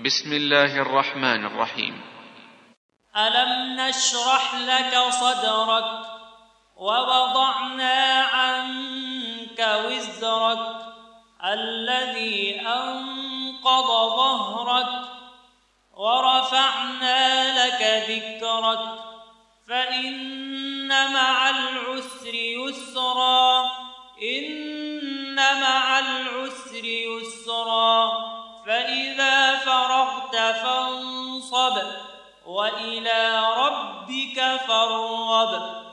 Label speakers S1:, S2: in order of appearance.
S1: بسم الله الرحمن الرحيم.
S2: ألم نشرح لك صدرك ووضعنا عنك وزرك الذي أنقض ظهرك ورفعنا لك ذكرك فإن مع العسر يسرا إن مع العسر يسرا فإذا فرغت فانصب وإلى ربك فارغب.